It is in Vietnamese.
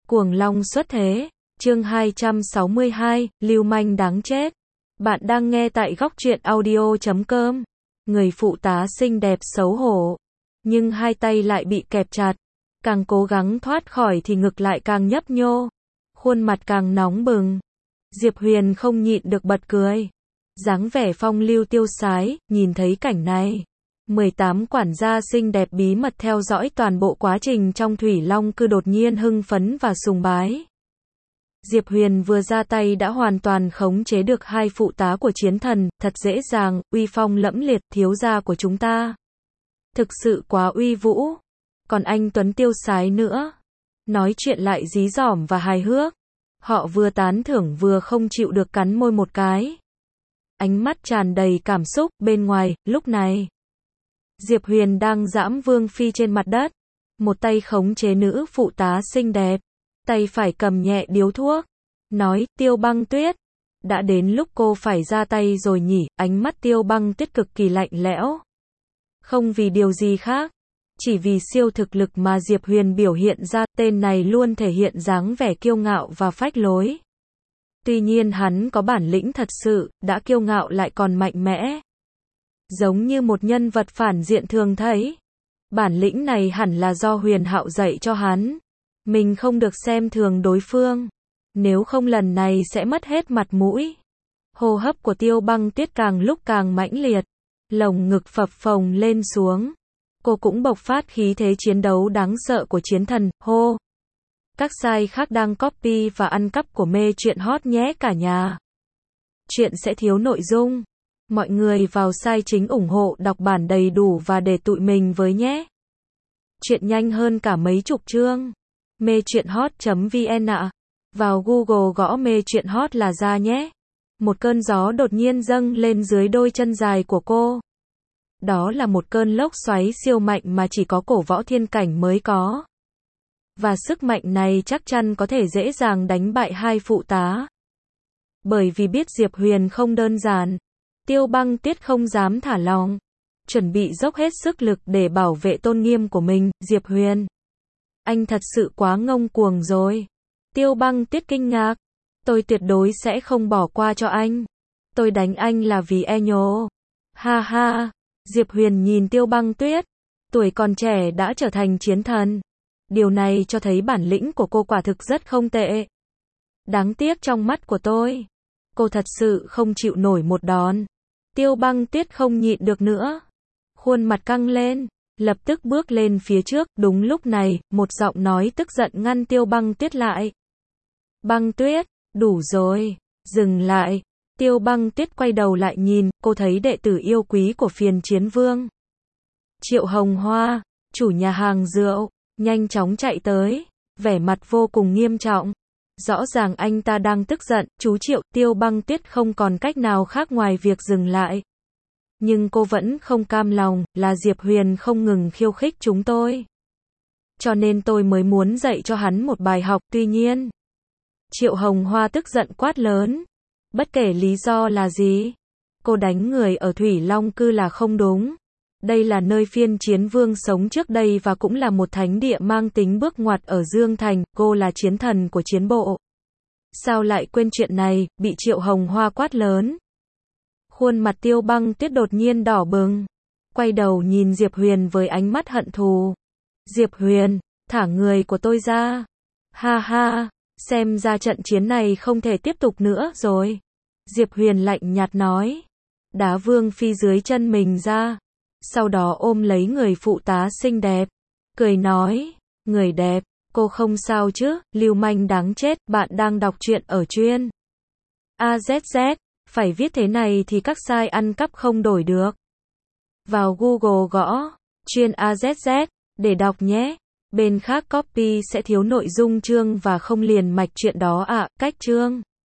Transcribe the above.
Cuồng long xuất thế, chương 262, lưu manh đáng chết. Bạn đang nghe tại góc truyện audio.com. Người phụ tá xinh đẹp xấu hổ, nhưng hai tay lại bị kẹp chặt. Càng cố gắng thoát khỏi thì ngực lại càng nhấp nhô. Khuôn mặt càng nóng bừng. Diệp Huyền không nhịn được bật cười. Dáng vẻ phong lưu tiêu sái, nhìn thấy cảnh này. 18 quản gia xinh đẹp bí mật theo dõi toàn bộ quá trình trong Thủy Long Cư đột nhiên hưng phấn và sùng bái. Diệp Huyền vừa ra tay đã hoàn toàn khống chế được hai phụ tá của chiến thần, thật dễ dàng, uy phong lẫm liệt, thiếu gia của chúng ta. Thực sự quá uy vũ. Còn anh tuấn tiêu sái nữa. Nói chuyện lại dí dỏm và hài hước. Họ vừa tán thưởng vừa không chịu được cắn môi một cái. Ánh mắt tràn đầy cảm xúc. Bên ngoài, lúc này Diệp Huyền đang giẫm vương phi trên mặt đất. Một tay khống chế nữ phụ tá xinh đẹp. Tay phải cầm nhẹ điếu thuốc. Nói, Tiêu Băng Tuyết. Đã đến lúc cô phải ra tay rồi nhỉ. Ánh mắt Tiêu Băng Tuyết cực kỳ lạnh lẽo. Không vì điều gì khác. Chỉ vì siêu thực lực mà Diệp Huyền biểu hiện ra. Tên này luôn thể hiện dáng vẻ kiêu ngạo và phách lối. Tuy nhiên hắn có bản lĩnh thật sự, đã kiêu ngạo lại còn mạnh mẽ. Giống như một nhân vật phản diện thường thấy. Bản lĩnh này hẳn là do Huyền Hạo dạy cho hắn. Mình không được xem thường đối phương. Nếu không lần này sẽ mất hết mặt mũi. Hô hấp của Tiêu Băng Tuyết càng lúc càng mãnh liệt. Lồng ngực phập phồng lên xuống. Cô cũng bộc phát khí thế chiến đấu đáng sợ của chiến thần. Hô! Các site khác đang copy và ăn cắp của mê truyện hot nhé cả nhà. Chuyện sẽ thiếu nội dung. Mọi người vào site chính ủng hộ đọc bản đầy đủ và để tụi mình với nhé. Chuyện nhanh hơn cả mấy chục chương. Mê truyện hot.vn ạ. Vào Google gõ mê truyện hot là ra nhé. Một cơn gió đột nhiên dâng lên dưới đôi chân dài của cô. Đó là một cơn lốc xoáy siêu mạnh mà chỉ có cổ võ thiên cảnh mới có. Và sức mạnh này chắc chắn có thể dễ dàng đánh bại hai phụ tá. Bởi vì biết Diệp Huyền không đơn giản. Tiêu Băng Tuyết không dám thả lỏng. Chuẩn bị dốc hết sức lực để bảo vệ tôn nghiêm của mình. Diệp Huyền, anh thật sự quá ngông cuồng rồi. Tiêu Băng Tuyết kinh ngạc. Tôi tuyệt đối sẽ không bỏ qua cho anh. Tôi đánh anh là vì e nhố. Ha ha. Diệp Huyền nhìn Tiêu Băng Tuyết. Tuổi còn trẻ đã trở thành chiến thần. Điều này cho thấy bản lĩnh của cô quả thực rất không tệ. Đáng tiếc trong mắt của tôi. Cô thật sự không chịu nổi một đòn. Tiêu Băng Tuyết không nhịn được nữa. Khuôn mặt căng lên. Lập tức bước lên phía trước. Đúng lúc này, một giọng nói tức giận ngăn Tiêu Băng Tuyết lại. Băng Tuyết, đủ rồi. Dừng lại. Tiêu Băng Tuyết quay đầu lại nhìn. Cô thấy đệ tử yêu quý của Phiền Chiến Vương Triệu Hồng Hoa, chủ nhà hàng rượu, nhanh chóng chạy tới. Vẻ mặt vô cùng nghiêm trọng. Rõ ràng anh ta đang tức giận. Chú Triệu. Tiêu Băng Tuyết không còn cách nào khác ngoài việc dừng lại. Nhưng cô vẫn không cam lòng. Là Diệp Huyền không ngừng khiêu khích chúng tôi. Cho nên tôi mới muốn dạy cho hắn một bài học. Tuy nhiên, Triệu Hồng Hoa tức giận quát lớn. Bất kể lý do là gì, cô đánh người ở Thủy Long Cư là không đúng. Đây là nơi Phiên Chiến Vương sống trước đây và cũng là một thánh địa mang tính bước ngoặt ở Dương Thành. Cô là chiến thần của chiến bộ. Sao lại quên chuyện này? Bị Triệu Hồng Hoa quát lớn. Khuôn mặt Tiêu Băng Tuyết đột nhiên đỏ bừng. Quay đầu nhìn Diệp Huyền với ánh mắt hận thù. Diệp Huyền, thả người của tôi ra. Ha ha, xem ra trận chiến này không thể tiếp tục nữa rồi. Diệp Huyền lạnh nhạt nói. Đá Vương Phi dưới chân mình ra. Sau đó ôm lấy người phụ tá xinh đẹp. Cười nói. Người đẹp, cô không sao chứ? Lưu manh đáng chết. Bạn đang đọc truyện ở chuyên AZZ. Phải viết thế này thì các site ăn cắp không đổi được. Vào Google gõ chuyên AZZ để đọc nhé. Bên khác copy sẽ thiếu nội dung chương và không liền mạch chuyện đó ạ. Cách chương